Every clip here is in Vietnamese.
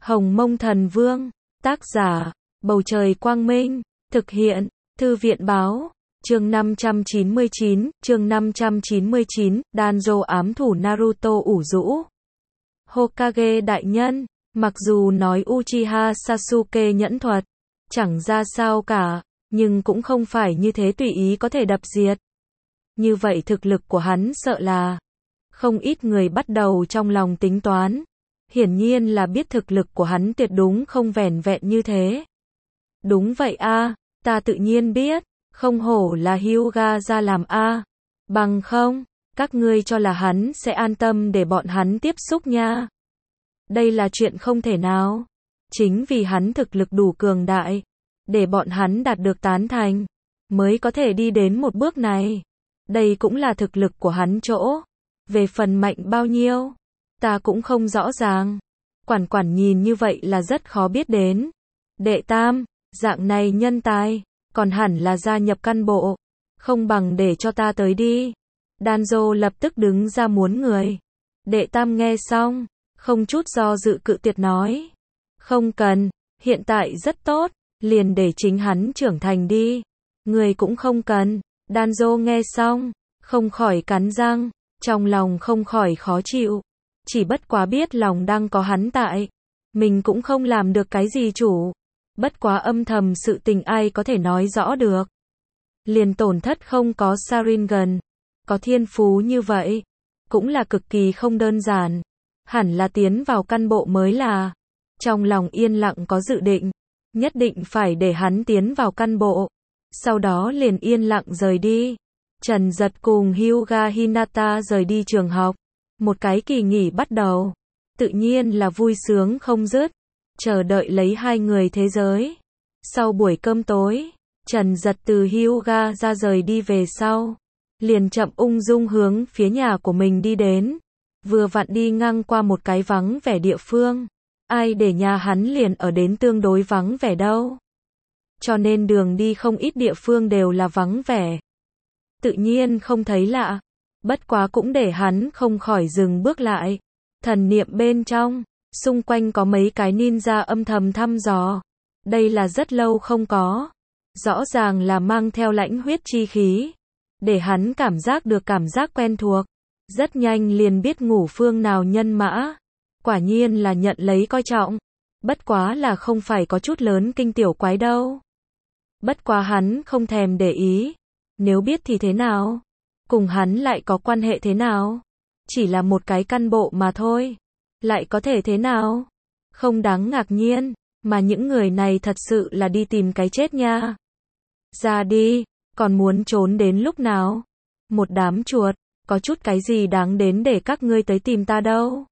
Hồng Mông Thần Vương, tác giả, Bầu Trời Quang Minh, thực hiện, Thư viện Báo, chương 599, Danzo ám thủ Naruto ủ rũ. Hokage đại nhân, mặc dù nói Uchiha Sasuke nhẫn thuật, chẳng ra sao cả, nhưng cũng không phải như thế tùy ý có thể đập diệt. Như vậy thực lực của hắn sợ là, không ít người bắt đầu trong lòng tính toán. Hiển nhiên là biết thực lực của hắn tuyệt đúng không vẻn vẹn như thế. Đúng vậy a, ta tự nhiên biết, không hổ là Hyuga ra làm a. Bằng không, các ngươi cho là hắn sẽ an tâm để bọn hắn tiếp xúc nha. Đây là chuyện không thể nào. Chính vì hắn thực lực đủ cường đại, để bọn hắn đạt được tán thành, mới có thể đi đến một bước này. Đây cũng là thực lực của hắn chỗ. Về phần mạnh bao nhiêu, ta cũng không rõ ràng. Quản nhìn như vậy là rất khó biết đến. Đệ tam, dạng này nhân tài, còn hẳn là gia nhập căn bộ. Không bằng để cho ta tới đi. Danzo lập tức đứng ra muốn người. Đệ tam nghe xong, không chút do dự cự tuyệt nói. Không cần, hiện tại rất tốt, liền để chính hắn trưởng thành đi. Người cũng không cần. Danzo nghe xong, không khỏi cắn răng, trong lòng không khỏi khó chịu. Chỉ bất quá biết lòng đang có hắn tại, mình cũng không làm được cái gì chủ. Bất quá âm thầm sự tình ai có thể nói rõ được. Liền tổn thất không có Sharingan, có thiên phú như vậy, cũng là cực kỳ không đơn giản. Hẳn là tiến vào căn bộ mới là. Trong lòng yên lặng có dự định, nhất định phải để hắn tiến vào căn bộ. Sau đó liền yên lặng rời đi. Trần Giật cùng Hyuga Hinata rời đi trường học. Một cái kỳ nghỉ bắt đầu. Tự nhiên là vui sướng không dứt. Chờ đợi lấy hai người thế giới. Sau buổi cơm tối, Trần Giật từ Hyuga ra rời đi về sau. Liền chậm ung dung hướng phía nhà của mình đi đến. Vừa vặn đi ngang qua một cái vắng vẻ địa phương. Ai để nhà hắn liền ở đến tương đối vắng vẻ đâu. Cho nên đường đi không ít địa phương đều là vắng vẻ. Tự nhiên không thấy lạ. Bất quá cũng để hắn không khỏi dừng bước lại. Thần niệm bên trong, xung quanh có mấy cái ninja âm thầm thăm dò. Đây là rất lâu không có. Rõ ràng là mang theo lãnh huyết chi khí. Để hắn cảm giác được cảm giác quen thuộc. Rất nhanh liền biết ngủ phương nào nhân mã. Quả nhiên là nhận lấy coi trọng. Bất quá là không phải có chút lớn kinh tiểu quái đâu. Bất quá hắn không thèm để ý. Nếu biết thì thế nào? Cùng hắn lại có quan hệ thế nào? Chỉ là một cái căn bộ mà thôi. Lại có thể thế nào? Không đáng ngạc nhiên, mà những người này thật sự là đi tìm cái chết nha. Ra đi, còn muốn trốn đến lúc nào? Một đám chuột, có chút cái gì đáng đến để các ngươi tới tìm ta đâu?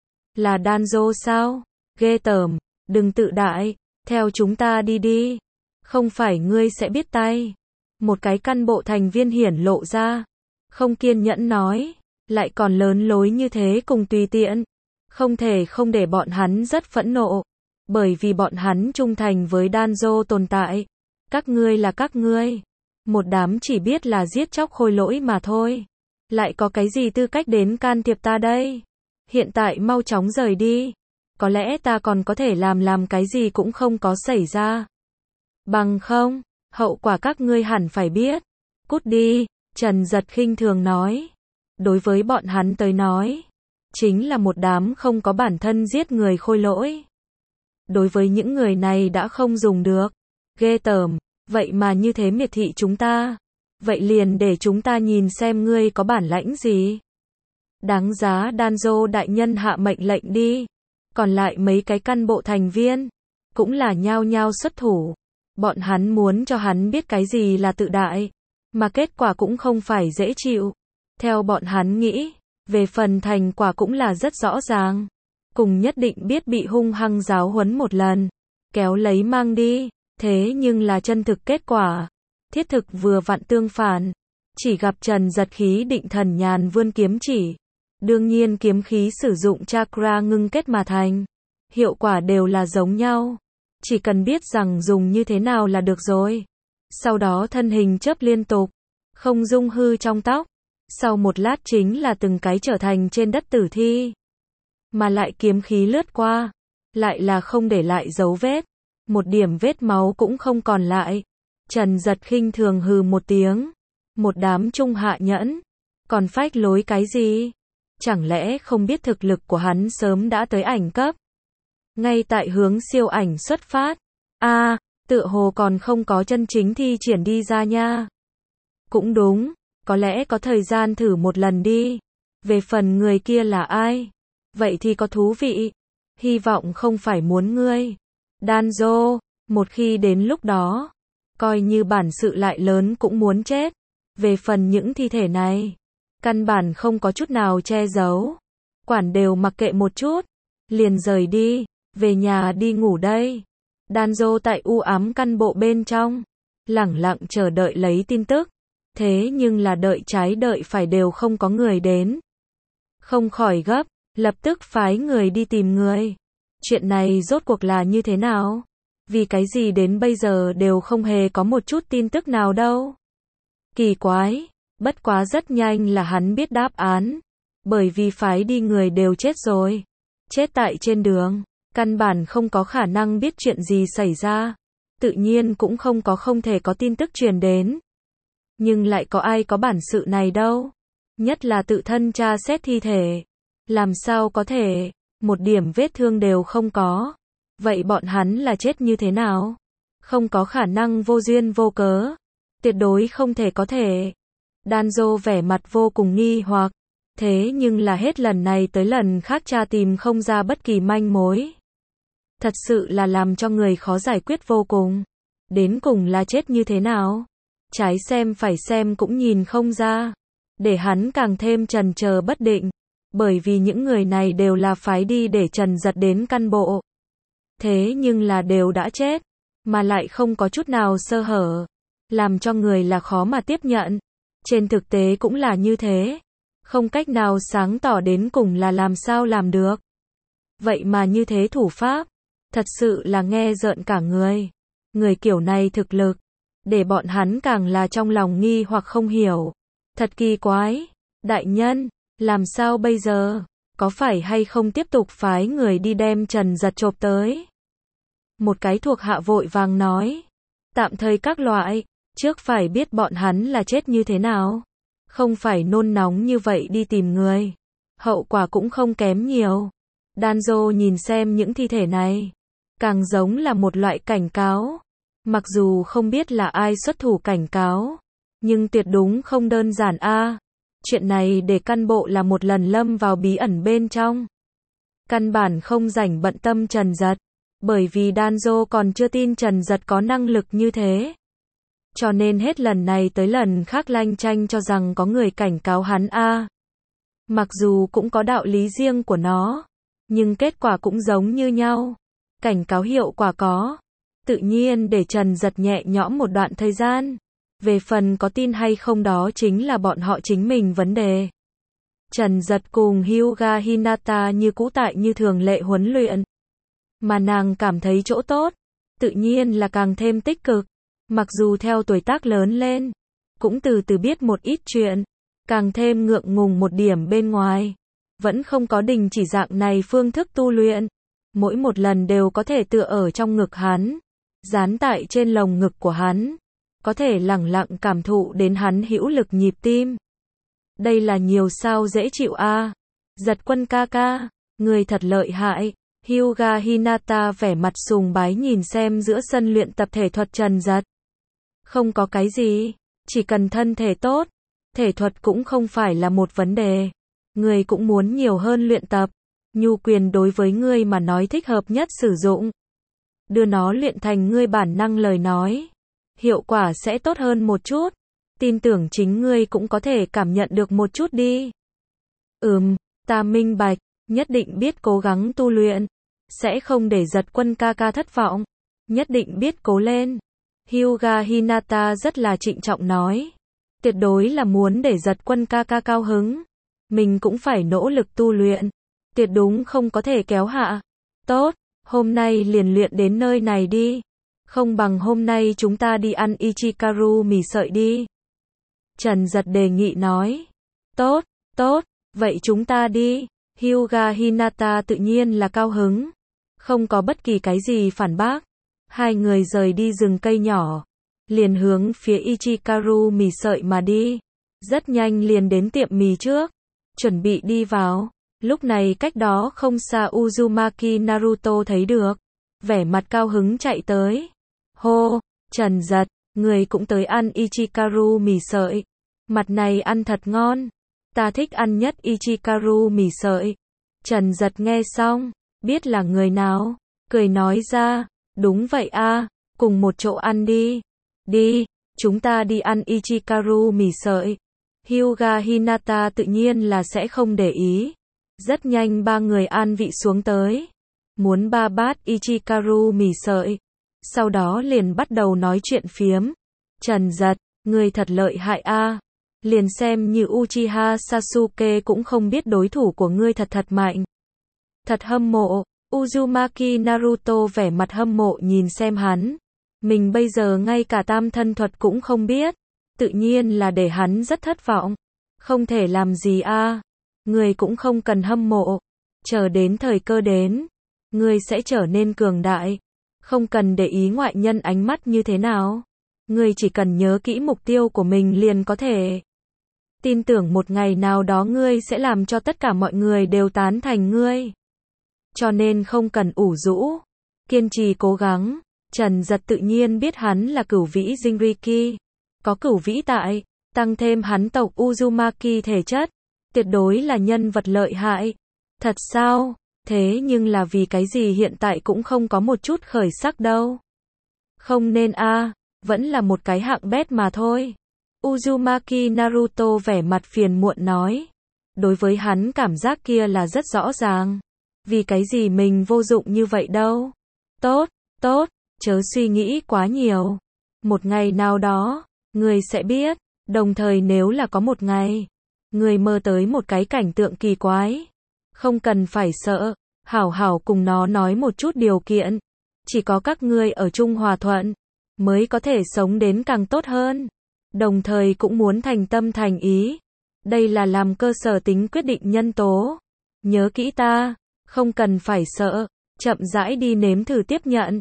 Là Danzo sao? Ghê tởm, đừng tự đại, theo chúng ta đi đi. Không phải ngươi sẽ biết tay. Một cái căn bộ thành viên hiển lộ ra. Không kiên nhẫn nói. Lại còn lớn lối như thế cùng tùy tiện. Không thể không để bọn hắn rất phẫn nộ. Bởi vì bọn hắn trung thành với Danzo tồn tại. Các ngươi là các ngươi. Một đám chỉ biết là giết chóc khôi lỗi mà thôi. Lại có cái gì tư cách đến can thiệp ta đây? Hiện tại mau chóng rời đi. Có lẽ ta còn có thể làm cái gì cũng không có xảy ra. Bằng không, hậu quả các ngươi hẳn phải biết. Cút đi, Trần Giật khinh thường nói. Đối với bọn hắn tới nói, chính là một đám không có bản thân giết người khôi lỗi. Đối với những người này đã không dùng được. Ghê tởm, vậy mà như thế miệt thị chúng ta. Vậy liền để chúng ta nhìn xem ngươi có bản lãnh gì. Đáng giá Danzo đại nhân hạ mệnh lệnh đi. Còn lại mấy cái căn bộ thành viên, cũng là nhao nhao xuất thủ. Bọn hắn muốn cho hắn biết cái gì là tự đại, mà kết quả cũng không phải dễ chịu. Theo bọn hắn nghĩ, về phần thành quả cũng là rất rõ ràng. Cùng nhất định biết bị hung hăng giáo huấn một lần, kéo lấy mang đi. Thế nhưng là chân thực kết quả, thiết thực vừa vặn tương phản. Chỉ gặp Trần Giật khí định thần nhàn vươn kiếm chỉ. Đương nhiên kiếm khí sử dụng chakra ngưng kết mà thành. Hiệu quả đều là giống nhau. Chỉ cần biết rằng dùng như thế nào là được rồi. Sau đó thân hình chớp liên tục. Không dung hư trong tóc. Sau một lát chính là từng cái trở thành trên đất tử thi. Mà lại kiếm khí lướt qua. lại là không để lại dấu vết. Một điểm vết máu cũng không còn lại. Trần Giật khinh thường hừ một tiếng. Một đám trung hạ nhẫn. Còn phách lối cái gì? Chẳng lẽ không biết thực lực của hắn sớm đã tới ảnh cấp? Ngay tại hướng siêu ảnh xuất phát. Tựa hồ còn không có chân chính thi triển đi ra nha. Cũng đúng, có lẽ có thời gian thử một lần đi. Về phần người kia là ai? Vậy thì có thú vị. Hy vọng không phải muốn ngươi. Danzo, một khi đến lúc đó, coi như bản sự lại lớn cũng muốn chết. Về phần những thi thể này, căn bản không có chút nào che giấu. Quản đều mặc kệ một chút, liền rời đi, về nhà đi ngủ đây. Danzo tại u ám căn bộ bên trong, lẳng lặng chờ đợi lấy tin tức. Thế nhưng là đợi trái đợi phải đều không có người đến. Không khỏi gấp, lập tức phái người đi tìm người. Chuyện này rốt cuộc là như thế nào? Vì cái gì đến bây giờ đều không hề có một chút tin tức nào đâu? Kỳ quái, bất quá rất nhanh là hắn biết đáp án. Bởi vì phái đi người đều chết rồi. Chết tại trên đường, căn bản không có khả năng biết chuyện gì xảy ra. Tự nhiên cũng không thể có tin tức truyền đến. Nhưng lại có ai có bản sự này đâu. Nhất là tự thân tra xét thi thể. Làm sao có thể, một điểm vết thương đều không có. Vậy bọn hắn là chết như thế nào? Không có khả năng vô duyên vô cớ. Tuyệt đối không thể có thể. Danzo vẻ mặt vô cùng nghi hoặc. Thế nhưng là hết lần này tới lần khác tra tìm không ra bất kỳ manh mối. Thật sự là làm cho người khó giải quyết vô cùng. Đến cùng là chết như thế nào? Trái xem phải xem cũng nhìn không ra. Để hắn càng thêm chần chờ bất định. Bởi vì những người này đều là phái đi để Trần Giật đến căn bộ. Thế nhưng là đều đã chết. Mà lại không có chút nào sơ hở. Làm cho người là khó mà tiếp nhận. Trên thực tế cũng là như thế. Không cách nào sáng tỏ đến cùng là làm sao làm được. Vậy mà như thế thủ pháp. Thật sự là nghe rợn cả người. Người kiểu này thực lực. Để bọn hắn càng là trong lòng nghi hoặc không hiểu. Thật kỳ quái. Đại nhân, làm sao bây giờ? Có phải hay không tiếp tục phái người đi đem Trần Giật chộp tới? Một cái thuộc hạ vội vàng nói. Tạm thời các loại. Trước phải biết bọn hắn là chết như thế nào. Không phải nôn nóng như vậy đi tìm người. Hậu quả cũng không kém nhiều. Danzo nhìn xem những thi thể này. Càng giống là một loại cảnh cáo. Mặc dù không biết là ai xuất thủ cảnh cáo. Nhưng tuyệt đúng không đơn giản a. Chuyện này để căn bộ là một lần lâm vào bí ẩn bên trong. Căn bản không rảnh bận tâm Trần Giật. Bởi vì Danzo còn chưa tin Trần Giật có năng lực như thế. Cho nên hết lần này tới lần khác lanh chanh cho rằng có người cảnh cáo hắn a. Mặc dù cũng có đạo lý riêng của nó. Nhưng kết quả cũng giống như nhau. Cảnh cáo hiệu quả có. Tự nhiên để Trần Giật nhẹ nhõm một đoạn thời gian. Về phần có tin hay không đó chính là bọn họ chính mình vấn đề. Trần Giật cùng Hyuga Hinata như cũ tại như thường lệ huấn luyện. Mà nàng cảm thấy chỗ tốt. Tự nhiên là càng thêm tích cực. Mặc dù theo tuổi tác lớn lên. Cũng từ từ biết một ít chuyện. Càng thêm ngượng ngùng một điểm bên ngoài. Vẫn không có đình chỉ dạng này phương thức tu luyện. Mỗi một lần đều có thể tựa ở trong ngực hắn. Dán tại trên lồng ngực của hắn. Có thể lẳng lặng cảm thụ đến hắn hữu lực nhịp tim. Đây là nhiều sao dễ chịu a. Giật Quân ca ca, người thật lợi hại. Hyuga Hinata vẻ mặt sùng bái nhìn xem giữa sân luyện tập thể thuật Trần Giật. Không có cái gì, chỉ cần thân thể tốt, thể thuật cũng không phải là một vấn đề. Người cũng muốn nhiều hơn luyện tập. Nhu quyền đối với ngươi mà nói thích hợp nhất sử dụng. Đưa nó luyện thành ngươi bản năng lời nói. Hiệu quả sẽ tốt hơn một chút. Tin tưởng chính ngươi cũng có thể cảm nhận được một chút đi. Ta minh bạch, nhất định biết cố gắng tu luyện. Sẽ không để Giật Quân ca ca thất vọng. Nhất định biết cố lên. Hyuga Hinata rất là trịnh trọng nói. Tuyệt đối là muốn để Giật Quân ca ca cao hứng. Mình cũng phải nỗ lực tu luyện. Tuyệt đúng không có thể kéo hạ. Tốt, hôm nay liền luyện đến nơi này đi. Không bằng hôm nay chúng ta đi ăn Ichikaru mì sợi đi. Trần Giật đề nghị nói. Tốt, vậy chúng ta đi. Hyuga Hinata tự nhiên là cao hứng. Không có bất kỳ cái gì phản bác. Hai người rời đi rừng cây nhỏ, liền hướng phía Ichikaru mì sợi mà đi. Rất nhanh liền đến tiệm mì trước, chuẩn bị đi vào. Lúc này cách đó không xa Uzumaki Naruto thấy được, vẻ mặt cao hứng chạy tới. Hô, Trần Giật, người cũng tới ăn Ichikaru mì sợi. Mặt này ăn thật ngon. Ta thích ăn nhất Ichikaru mì sợi. Trần Giật nghe xong, biết là người nào, cười nói ra, đúng vậy a, cùng một chỗ ăn đi. Đi, chúng ta đi ăn Ichikaru mì sợi. Hyuga Hinata tự nhiên là sẽ không để ý. Rất nhanh ba người an vị xuống tới. Muốn 3 bát Ichikaru mì sợi. Sau đó liền bắt đầu nói chuyện phiếm. Trần Giật, người thật lợi hại a. Liền xem như Uchiha Sasuke cũng không biết đối thủ của ngươi thật mạnh. Thật hâm mộ. Uzumaki Naruto vẻ mặt hâm mộ nhìn xem hắn. Mình bây giờ ngay cả tam thân thuật cũng không biết. Tự nhiên là để hắn rất thất vọng. Không thể làm gì a. Người cũng không cần hâm mộ. Chờ đến thời cơ đến, ngươi sẽ trở nên cường đại. Không cần để ý ngoại nhân ánh mắt như thế nào. Ngươi chỉ cần nhớ kỹ mục tiêu của mình liền có thể. Tin tưởng một ngày nào đó ngươi sẽ làm cho tất cả mọi người đều tán thành ngươi. Cho nên không cần ủ rũ. Kiên trì cố gắng. Trần Giật tự nhiên biết hắn là cửu vĩ Jinriki. Có cửu vĩ tại, tăng thêm hắn tộc Uzumaki thể chất. Tuyệt đối là nhân vật lợi hại. Thật sao? Thế nhưng là vì cái gì hiện tại cũng không có một chút khởi sắc đâu. Không nên a, vẫn là một cái hạng bét mà thôi. Uzumaki Naruto vẻ mặt phiền muộn nói. Đối với hắn cảm giác kia là rất rõ ràng. Vì cái gì mình vô dụng như vậy đâu. Tốt, tốt, chớ suy nghĩ quá nhiều. Một ngày nào đó, người sẽ biết. Đồng thời nếu là có một ngày, người mơ tới một cái cảnh tượng kỳ quái. Không cần phải sợ, hảo hảo cùng nó nói một chút điều kiện. Chỉ có các ngươi ở chung hòa thuận, mới có thể sống đến càng tốt hơn. Đồng thời cũng muốn thành tâm thành ý. Đây là làm cơ sở tính quyết định nhân tố. Nhớ kỹ ta, không cần phải sợ, chậm rãi đi nếm thử tiếp nhận.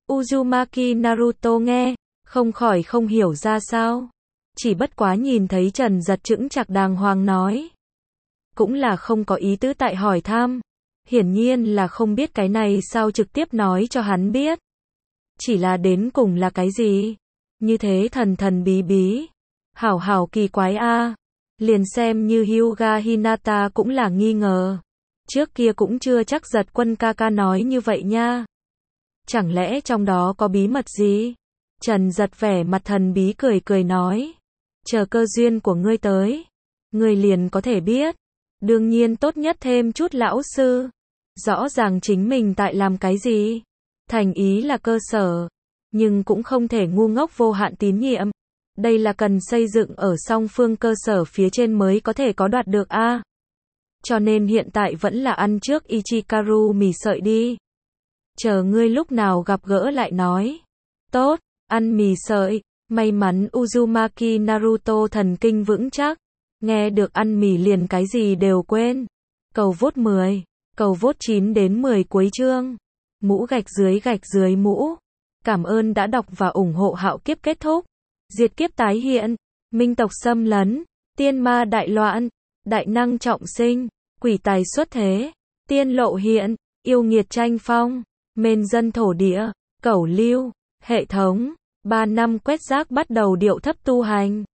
Uzumaki Naruto nghe, không khỏi không hiểu ra sao. Chỉ bất quá nhìn thấy Trần Giật chững chạc đàng hoàng nói. Cũng là không có ý tứ tại hỏi thăm. Hiển nhiên là không biết cái này sao trực tiếp nói cho hắn biết. Chỉ là đến cùng là cái gì? Như thế thần thần bí bí. Hảo hảo kỳ quái a. Liền xem như Hyuga Hinata cũng là nghi ngờ. Trước kia cũng chưa chắc Giật Quân ca ca nói như vậy nha. Chẳng lẽ trong đó có bí mật gì? Trần Giật vẻ mặt thần bí cười cười nói. Chờ cơ duyên của ngươi tới, ngươi liền có thể biết. Đương nhiên tốt nhất thêm chút lão sư. Rõ ràng chính mình tại làm cái gì. Thành ý là cơ sở. Nhưng cũng không thể ngu ngốc vô hạn tín nhiệm. Đây là cần xây dựng ở song phương cơ sở phía trên mới có thể có đoạt được a. Cho nên hiện tại vẫn là ăn trước Ichikaru mì sợi đi. Chờ ngươi lúc nào gặp gỡ lại nói. Tốt, ăn mì sợi. May mắn Uzumaki Naruto thần kinh vững chắc. Nghe được ăn mì liền cái gì đều quên. Cầu vote 10. Cầu vote 9 đến 10 cuối chương. Mũ gạch dưới mũ. Cảm ơn đã đọc và ủng hộ Hạo Kiếp kết thúc. Diệt kiếp tái hiện. Minh tộc xâm lấn. Tiên ma đại loạn. Đại năng trọng sinh. Quỷ tài xuất thế. Tiên lộ hiện. Yêu nghiệt tranh phong. Mên dân thổ địa. Cẩu lưu. Hệ thống. 3 năm quét rác bắt đầu điệu thấp tu hành.